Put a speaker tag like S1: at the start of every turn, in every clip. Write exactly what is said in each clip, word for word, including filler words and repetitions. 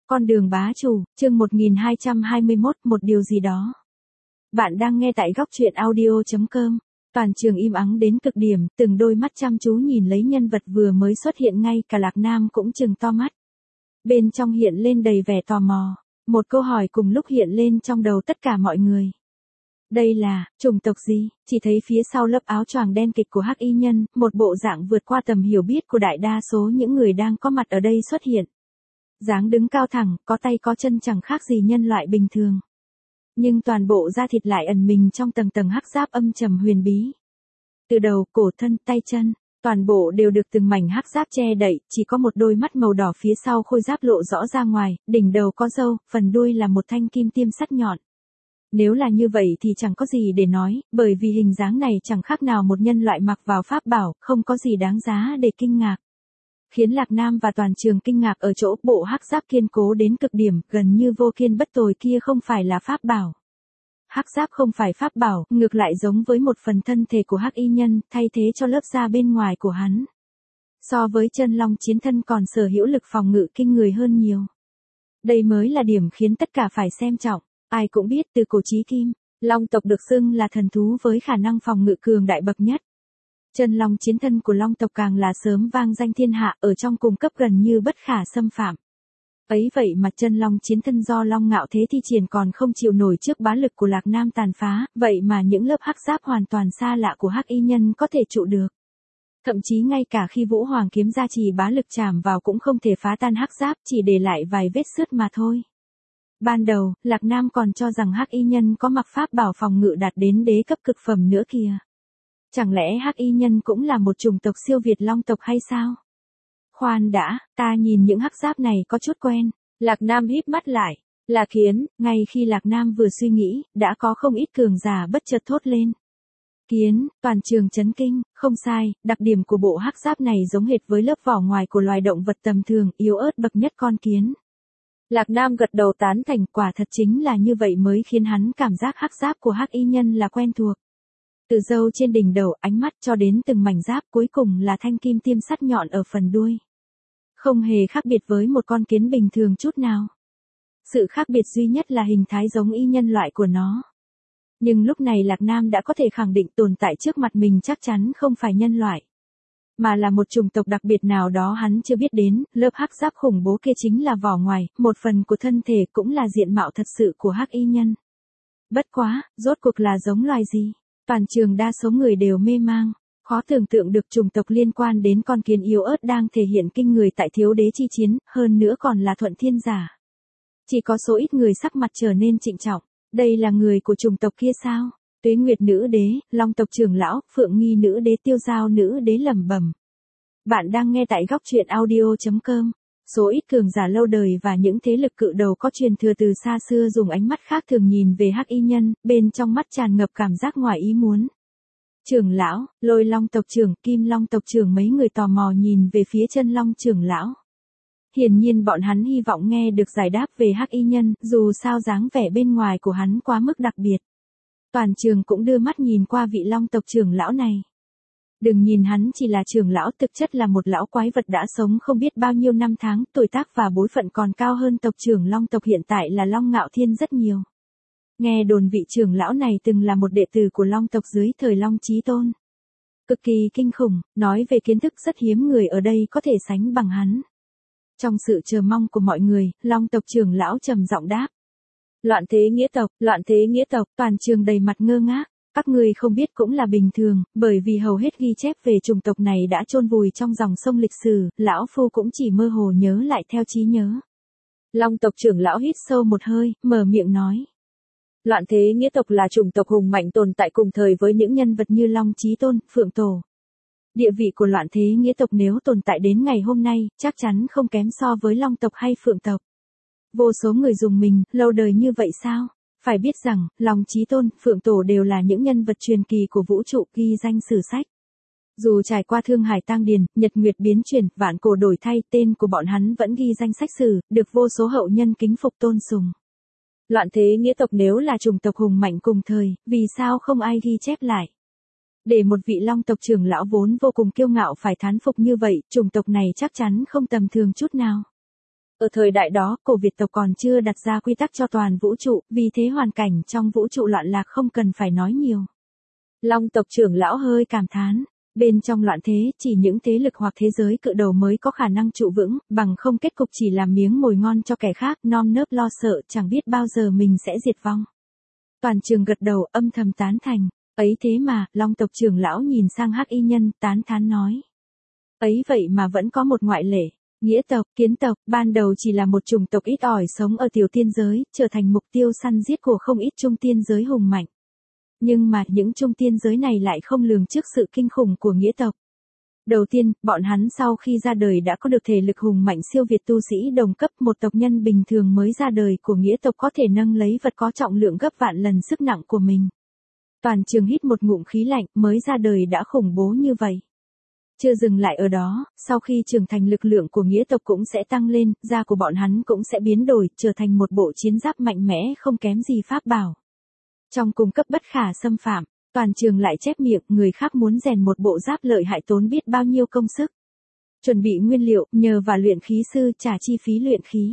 S1: Con đường bá chủ, chương một nghìn hai trăm hai mươi mốt, một điều gì đó. Bạn đang nghe tại góc truyện audio chấm com. Toàn trường im ắng đến cực điểm, từng đôi mắt chăm chú nhìn lấy nhân vật vừa mới xuất hiện, ngay cả Lạc Nam cũng trừng to mắt. Bên trong hiện lên đầy vẻ tò mò, một câu hỏi cùng lúc hiện lên trong đầu tất cả mọi người. Đây là chủng tộc gì? Chỉ thấy phía sau lớp áo choàng đen kịch của Hắc Y Nhân, một bộ dạng vượt qua tầm hiểu biết của đại đa số những người đang có mặt ở đây xuất hiện. Dáng đứng cao thẳng, có tay có chân chẳng khác gì nhân loại bình thường. Nhưng toàn bộ da thịt lại ẩn mình trong tầng tầng hắc giáp âm trầm huyền bí. Từ đầu, cổ, thân, tay chân, toàn bộ đều được từng mảnh hắc giáp che đậy, chỉ có một đôi mắt màu đỏ phía sau khôi giáp lộ rõ ra ngoài, đỉnh đầu có râu, phần đuôi là một thanh kim tiêm sắt nhọn. Nếu là như vậy thì chẳng có gì để nói, bởi vì hình dáng này chẳng khác nào một nhân loại mặc vào pháp bảo, không có gì đáng giá để kinh ngạc. Khiến Lạc Nam và toàn trường kinh ngạc ở chỗ bộ hắc giáp kiên cố đến cực điểm, gần như vô kiên bất tồi kia không phải là pháp bảo. Hắc giáp không phải pháp bảo, ngược lại giống với một phần thân thể của Hắc Y Nhân, thay thế cho lớp da bên ngoài của hắn. So với chân long chiến thân còn sở hữu lực phòng ngự kinh người hơn nhiều. Đây mới là điểm khiến tất cả phải xem trọng. Ai cũng biết từ cổ chí kim, long tộc được xưng là thần thú với khả năng phòng ngự cường đại bậc nhất. Chân long chiến thân của long tộc càng là sớm vang danh thiên hạ, ở trong cùng cấp gần như bất khả xâm phạm. Ấy vậy mà chân long chiến thân do long ngạo thế thi triển còn không chịu nổi trước bá lực của Lạc Nam tàn phá, vậy mà những lớp hắc giáp hoàn toàn xa lạ của Hắc Y Nhân có thể trụ được. Thậm chí ngay cả khi Vũ Hoàng kiếm gia trì bá lực chạm vào cũng không thể phá tan hắc giáp, chỉ để lại vài vết xước mà thôi. Ban đầu, Lạc Nam còn cho rằng Hắc Y Nhân có mặc pháp bảo phòng ngự đạt đến đế cấp cực phẩm nữa kìa. Chẳng lẽ Hắc Y Nhân cũng là một chủng tộc siêu việt long tộc hay sao? Khoan đã, ta nhìn những hắc giáp này có chút quen. Lạc Nam híp mắt lại, là Kiến. Ngay khi Lạc Nam vừa suy nghĩ, đã có không ít cường giả bất chợt thốt lên. Kiến, toàn trường chấn kinh, không sai, đặc điểm của bộ hắc giáp này giống hệt với lớp vỏ ngoài của loài động vật tầm thường, yếu ớt bậc nhất con kiến. Lạc Nam gật đầu tán thành, quả thật chính là như vậy mới khiến hắn cảm giác hắc giáp của Hắc Y Nhân là quen thuộc. Từ râu trên đỉnh đầu, ánh mắt cho đến từng mảnh giáp, cuối cùng là thanh kim tiêm sắt nhọn ở phần đuôi. Không hề khác biệt với một con kiến bình thường chút nào. Sự khác biệt duy nhất là hình thái giống y nhân loại của nó. Nhưng lúc này Lạc Nam đã có thể khẳng định tồn tại trước mặt mình chắc chắn không phải nhân loại, mà là một chủng tộc đặc biệt nào đó hắn chưa biết đến. Lớp hắc giáp khủng bố kia chính là vỏ ngoài, một phần của thân thể, cũng là diện mạo thật sự của Hắc Y Nhân. Bất quá, rốt cuộc là giống loài gì? Toàn trường đa số người đều mê mang, khó tưởng tượng được chủng tộc liên quan đến con kiến yếu ớt đang thể hiện kinh người tại Thiếu Đế chi chiến, hơn nữa còn là thuận thiên giả. Chỉ có số ít người sắc mặt trở nên trịnh trọng, đây là người của chủng tộc kia sao? Tuế Nguyệt nữ đế, Long tộc trưởng lão, Phượng Nghi nữ đế, Tiêu Giao nữ đế lẩm bẩm. Bạn đang nghe tại góc truyện audio chấm com. Số ít cường giả lâu đời và những thế lực cự đầu có truyền thừa từ xa xưa dùng ánh mắt khác thường nhìn về Hắc Y Nhân, bên trong mắt tràn ngập cảm giác ngoài ý muốn. Trưởng lão, Lôi Long tộc trưởng, Kim Long tộc trưởng, mấy người tò mò nhìn về phía Chân Long trưởng lão. Hiển nhiên bọn hắn hy vọng nghe được giải đáp về Hắc Y Nhân, dù sao dáng vẻ bên ngoài của hắn quá mức đặc biệt. Toàn trường cũng đưa mắt nhìn qua vị Long tộc trưởng lão này. Đừng nhìn hắn chỉ là trưởng lão, thực chất là một lão quái vật đã sống không biết bao nhiêu năm tháng, tuổi tác và bối phận còn cao hơn tộc trưởng Long tộc hiện tại là Long Ngạo Thiên rất nhiều. Nghe đồn vị trưởng lão này từng là một đệ tử của Long tộc dưới thời Long Chí Tôn. Cực kỳ kinh khủng, nói về kiến thức rất hiếm người ở đây có thể sánh bằng hắn. Trong sự chờ mong của mọi người, Long tộc trưởng lão trầm giọng đáp. Loạn thế nghĩa tộc, loạn thế nghĩa tộc, toàn trường đầy mặt ngơ ngác. Các người không biết cũng là bình thường, bởi vì hầu hết ghi chép về chủng tộc này đã chôn vùi trong dòng sông lịch sử, lão phu cũng chỉ mơ hồ nhớ lại theo trí nhớ. Long tộc trưởng lão hít sâu một hơi, mở miệng nói. Loạn thế nghĩa tộc là chủng tộc hùng mạnh tồn tại cùng thời với những nhân vật như Long Chí Tôn, Phượng Tổ. Địa vị của loạn thế nghĩa tộc nếu tồn tại đến ngày hôm nay, chắc chắn không kém so với Long tộc hay Phượng tộc. Vô số người dùng mình, lâu đời như vậy sao? Phải biết rằng, Long Chí Tôn, Phượng Tổ đều là những nhân vật truyền kỳ của vũ trụ ghi danh sử sách. Dù trải qua thương hải tang điền, nhật nguyệt biến chuyển, vạn cổ đổi thay, tên của bọn hắn vẫn ghi danh sách sử, được vô số hậu nhân kính phục tôn sùng. Loạn thế nghĩa tộc nếu là chủng tộc hùng mạnh cùng thời, vì sao không ai ghi chép lại? Để một vị Long tộc trưởng lão vốn vô cùng kiêu ngạo phải thán phục như vậy, chủng tộc này chắc chắn không tầm thường chút nào. Ở thời đại đó, cổ Việt tộc còn chưa đặt ra quy tắc cho toàn vũ trụ, vì thế hoàn cảnh trong vũ trụ loạn lạc không cần phải nói nhiều. Long tộc trưởng lão hơi cảm thán, bên trong loạn thế, chỉ những thế lực hoặc thế giới cự đầu mới có khả năng trụ vững, bằng không kết cục chỉ làm miếng mồi ngon cho kẻ khác, nom nớp lo sợ, chẳng biết bao giờ mình sẽ diệt vong. Toàn trường gật đầu âm thầm tán thành, ấy thế mà, Long tộc trưởng lão nhìn sang Hắc Y Nhân, tán thán nói. Ấy vậy mà vẫn có một ngoại lệ. Nghĩa tộc, kiến tộc, ban đầu chỉ là một chủng tộc ít ỏi sống ở tiểu tiên giới, trở thành mục tiêu săn giết của không ít trung tiên giới hùng mạnh. Nhưng mà những trung tiên giới này lại không lường trước sự kinh khủng của nghĩa tộc. Đầu tiên, bọn hắn sau khi ra đời đã có được thể lực hùng mạnh siêu việt tu sĩ đồng cấp, một tộc nhân bình thường mới ra đời của nghĩa tộc có thể nâng lấy vật có trọng lượng gấp vạn lần sức nặng của mình. Toàn trường hít một ngụm khí lạnh, mới ra đời đã khủng bố như vậy. Chưa dừng lại ở đó, sau khi trưởng thành lực lượng của nghĩa tộc cũng sẽ tăng lên, da của bọn hắn cũng sẽ biến đổi, trở thành một bộ chiến giáp mạnh mẽ không kém gì pháp bảo. Trong cung cấp bất khả xâm phạm, toàn trường lại chép miệng, người khác muốn rèn một bộ giáp lợi hại tốn biết bao nhiêu công sức. Chuẩn bị nguyên liệu, nhờ và luyện khí sư trả chi phí luyện khí.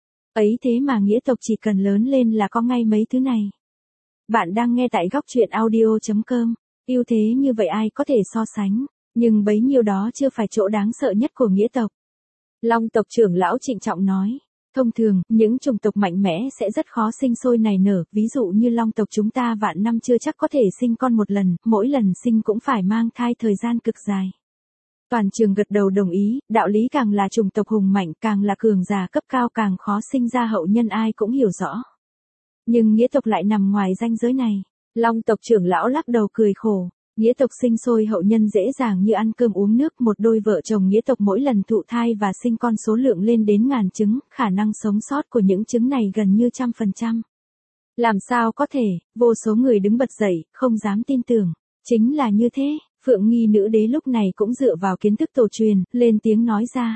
S1: Ấy thế mà nghĩa tộc chỉ cần lớn lên là có ngay mấy thứ này. Bạn đang nghe tại góc truyện audio chấm com, ưu thế như vậy ai có thể so sánh. Nhưng bấy nhiêu đó chưa phải chỗ đáng sợ nhất của nghĩa tộc. Long tộc trưởng lão trịnh trọng nói, thông thường, những chủng tộc mạnh mẽ sẽ rất khó sinh sôi nảy nở, ví dụ như long tộc chúng ta vạn năm chưa chắc có thể sinh con một lần, mỗi lần sinh cũng phải mang thai thời gian cực dài. Toàn trường gật đầu đồng ý, đạo lý càng là chủng tộc hùng mạnh, càng là cường giả cấp cao càng khó sinh ra hậu nhân ai cũng hiểu rõ. Nhưng nghĩa tộc lại nằm ngoài ranh giới này. Long tộc trưởng lão lắc đầu cười khổ. Nghĩa tộc sinh sôi hậu nhân dễ dàng như ăn cơm uống nước, một đôi vợ chồng nghĩa tộc mỗi lần thụ thai và sinh con số lượng lên đến ngàn trứng, khả năng sống sót của những trứng này gần như trăm phần trăm. Làm sao có thể, vô số người đứng bật dậy, không dám tin tưởng. Chính là như thế, Phượng Nghi nữ đế lúc này cũng dựa vào kiến thức tổ truyền, lên tiếng nói ra.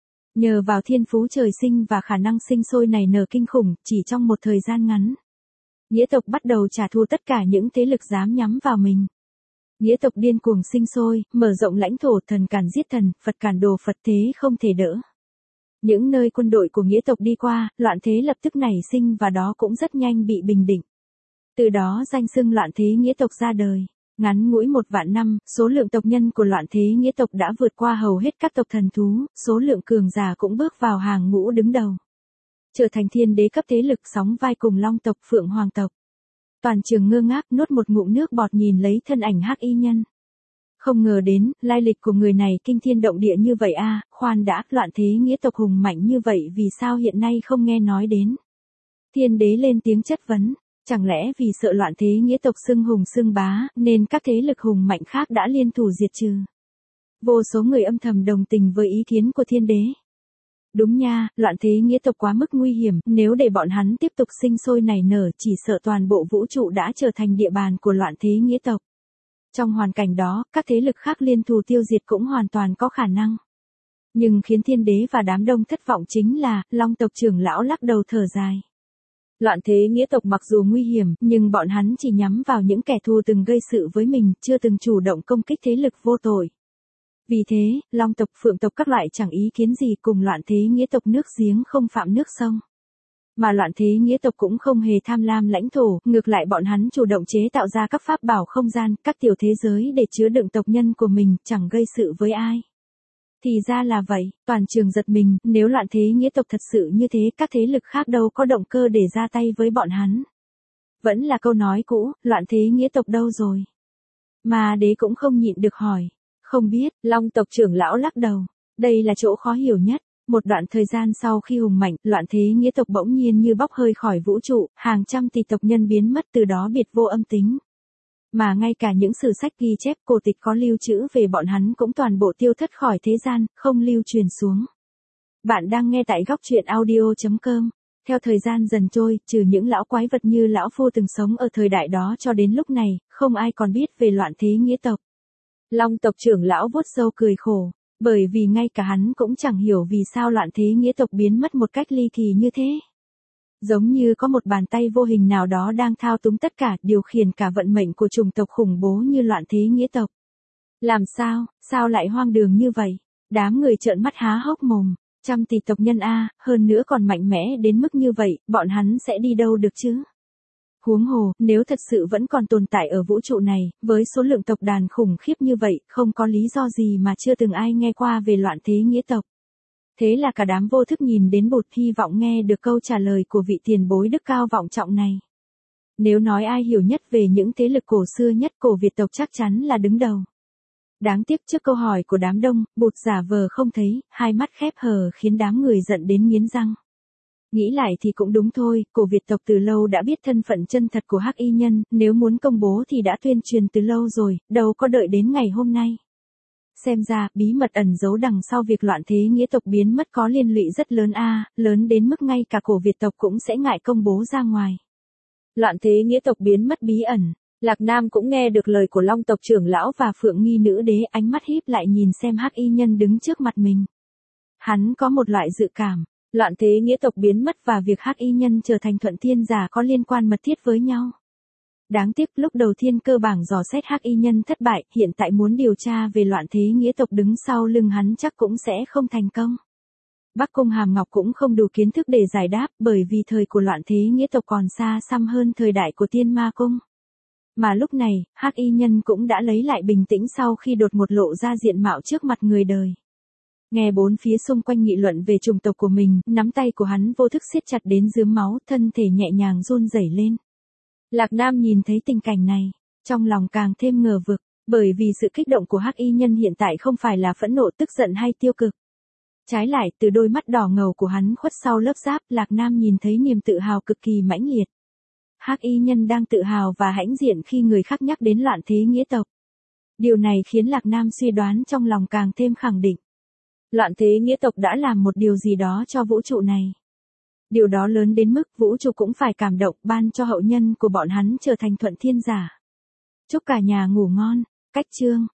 S1: Nhờ vào thiên phú trời sinh và khả năng sinh sôi nảy nở kinh khủng, chỉ trong một thời gian ngắn. Nghĩa tộc bắt đầu trả thù tất cả những thế lực dám nhắm vào mình. Nghĩa tộc điên cuồng sinh sôi, mở rộng lãnh thổ, thần càn giết thần, Phật càn đồ Phật, thế không thể đỡ. Những nơi quân đội của nghĩa tộc đi qua, loạn thế lập tức nảy sinh và đó cũng rất nhanh bị bình định. Từ đó danh xưng loạn thế nghĩa tộc ra đời. Ngắn ngủi một vạn năm, số lượng tộc nhân của loạn thế nghĩa tộc đã vượt qua hầu hết các tộc thần thú, số lượng cường giả cũng bước vào hàng ngũ đứng đầu. Trở thành thiên đế cấp thế lực sóng vai cùng long tộc, phượng hoàng tộc. Toàn trường ngơ ngác nuốt một ngụm nước bọt nhìn lấy thân ảnh Hắc Y Nhân. Không ngờ đến, lai lịch của người này kinh thiên động địa như vậy a, khoan đã, loạn thế nghĩa tộc hùng mạnh như vậy vì sao hiện nay không nghe nói đến. Thiên đế lên tiếng chất vấn, chẳng lẽ vì sợ loạn thế nghĩa tộc xưng hùng xưng bá, nên các thế lực hùng mạnh khác đã liên thủ diệt trừ. Vô số người âm thầm đồng tình với ý kiến của thiên đế. Đúng nha, loạn thế nghĩa tộc quá mức nguy hiểm, nếu để bọn hắn tiếp tục sinh sôi nảy nở chỉ sợ toàn bộ vũ trụ đã trở thành địa bàn của loạn thế nghĩa tộc. Trong hoàn cảnh đó, các thế lực khác liên thủ tiêu diệt cũng hoàn toàn có khả năng. Nhưng khiến thiên đế và đám đông thất vọng chính là, long tộc trưởng lão lắc đầu thở dài. Loạn thế nghĩa tộc mặc dù nguy hiểm, nhưng bọn hắn chỉ nhắm vào những kẻ thù từng gây sự với mình, chưa từng chủ động công kích thế lực vô tội. Vì thế, long tộc, phượng tộc các loại chẳng ý kiến gì cùng loạn thế nghĩa tộc nước giếng không phạm nước sông. Mà loạn thế nghĩa tộc cũng không hề tham lam lãnh thổ, ngược lại bọn hắn chủ động chế tạo ra các pháp bảo không gian, các tiểu thế giới để chứa đựng tộc nhân của mình, chẳng gây sự với ai. Thì ra là vậy, toàn trường giật mình, nếu loạn thế nghĩa tộc thật sự như thế, các thế lực khác đâu có động cơ để ra tay với bọn hắn. Vẫn là câu nói cũ, loạn thế nghĩa tộc đâu rồi? Mà đế cũng không nhịn được hỏi. Không biết, long tộc trưởng lão lắc đầu. Đây là chỗ khó hiểu nhất. Một đoạn thời gian sau khi hùng mạnh, loạn thế nghĩa tộc bỗng nhiên như bốc hơi khỏi vũ trụ, hàng trăm tỷ tộc nhân biến mất từ đó biệt vô âm tính. Mà ngay cả những sử sách ghi chép cổ tịch có lưu trữ về bọn hắn cũng toàn bộ tiêu thất khỏi thế gian, không lưu truyền xuống. Bạn đang nghe tại góc truyện audio chấm com. Theo thời gian dần trôi, trừ những lão quái vật như lão phu từng sống ở thời đại đó cho đến lúc này, không ai còn biết về loạn thế nghĩa tộc. Long tộc trưởng lão vuốt râu cười khổ, bởi vì ngay cả hắn cũng chẳng hiểu vì sao loạn thế nghĩa tộc biến mất một cách ly kỳ như thế. Giống như có một bàn tay vô hình nào đó đang thao túng tất cả, điều khiển cả vận mệnh của chủng tộc khủng bố như loạn thế nghĩa tộc. Làm sao, sao lại hoang đường như vậy? Đám người trợn mắt há hốc mồm. Trăm tỷ tộc nhân a, hơn nữa còn mạnh mẽ đến mức như vậy, bọn hắn sẽ đi đâu được chứ? Huống hồ, nếu thật sự vẫn còn tồn tại ở vũ trụ này, với số lượng tộc đàn khủng khiếp như vậy, không có lý do gì mà chưa từng ai nghe qua về loạn thế nghĩa tộc. Thế là cả đám vô thức nhìn đến Bụt, hy vọng nghe được câu trả lời của vị tiền bối đức cao vọng trọng này. Nếu nói ai hiểu nhất về những thế lực cổ xưa nhất, cổ Việt tộc chắc chắn là đứng đầu. Đáng tiếc trước câu hỏi của đám đông, Bụt giả vờ không thấy, hai mắt khép hờ khiến đám người giận đến nghiến răng. Nghĩ lại thì cũng đúng thôi, cổ Việt tộc từ lâu đã biết thân phận chân thật của Hắc Y Nhân, nếu muốn công bố thì đã tuyên truyền từ lâu rồi, đâu có đợi đến ngày hôm nay. Xem ra, bí mật ẩn giấu đằng sau việc loạn thế nghĩa tộc biến mất có liên lụy rất lớn a, lớn đến mức ngay cả cổ Việt tộc cũng sẽ ngại công bố ra ngoài. Loạn thế nghĩa tộc biến mất bí ẩn, Lạc Nam cũng nghe được lời của Long tộc trưởng lão và Phượng Nghi nữ đế, ánh mắt híp lại nhìn xem Hắc Y Nhân đứng trước mặt mình. Hắn có một loại dự cảm, loạn thế nghĩa tộc biến mất và việc Hắc Y Nhân trở thành Thuận Thiên giả có liên quan mật thiết với nhau. Đáng tiếc lúc đầu Thiên Cơ bảng dò xét Hắc Y Nhân thất bại, hiện tại muốn điều tra về loạn thế nghĩa tộc đứng sau lưng hắn chắc cũng sẽ không thành công. Bắc Cung Hàm Ngọc cũng không đủ kiến thức để giải đáp, bởi vì thời của loạn thế nghĩa tộc còn xa xăm hơn thời đại của Tiên Ma Cung. Mà lúc này, Hắc Y Nhân cũng đã lấy lại bình tĩnh sau khi đột ngột lộ ra diện mạo trước mặt người đời. Nghe bốn phía xung quanh nghị luận về chủng tộc của mình, nắm tay của hắn vô thức siết chặt đến rướm máu, thân thể nhẹ nhàng run rẩy lên. Lạc Nam nhìn thấy tình cảnh này, trong lòng càng thêm ngờ vực, bởi vì sự kích động của Hắc Y Nhân hiện tại không phải là phẫn nộ tức giận hay tiêu cực. Trái lại, từ đôi mắt đỏ ngầu của hắn khuất sau lớp giáp, Lạc Nam nhìn thấy niềm tự hào cực kỳ mãnh liệt. Hắc Y Nhân đang tự hào và hãnh diện khi người khác nhắc đến loạn thế nghĩa tộc. Điều này khiến Lạc Nam suy đoán trong lòng càng thêm khẳng định. Loạn thế nghĩa tộc đã làm một điều gì đó cho vũ trụ này. Điều đó lớn đến mức vũ trụ cũng phải cảm động, ban cho hậu nhân của bọn hắn trở thành Thuận Thiên giả. Chúc cả nhà ngủ ngon. Cách chương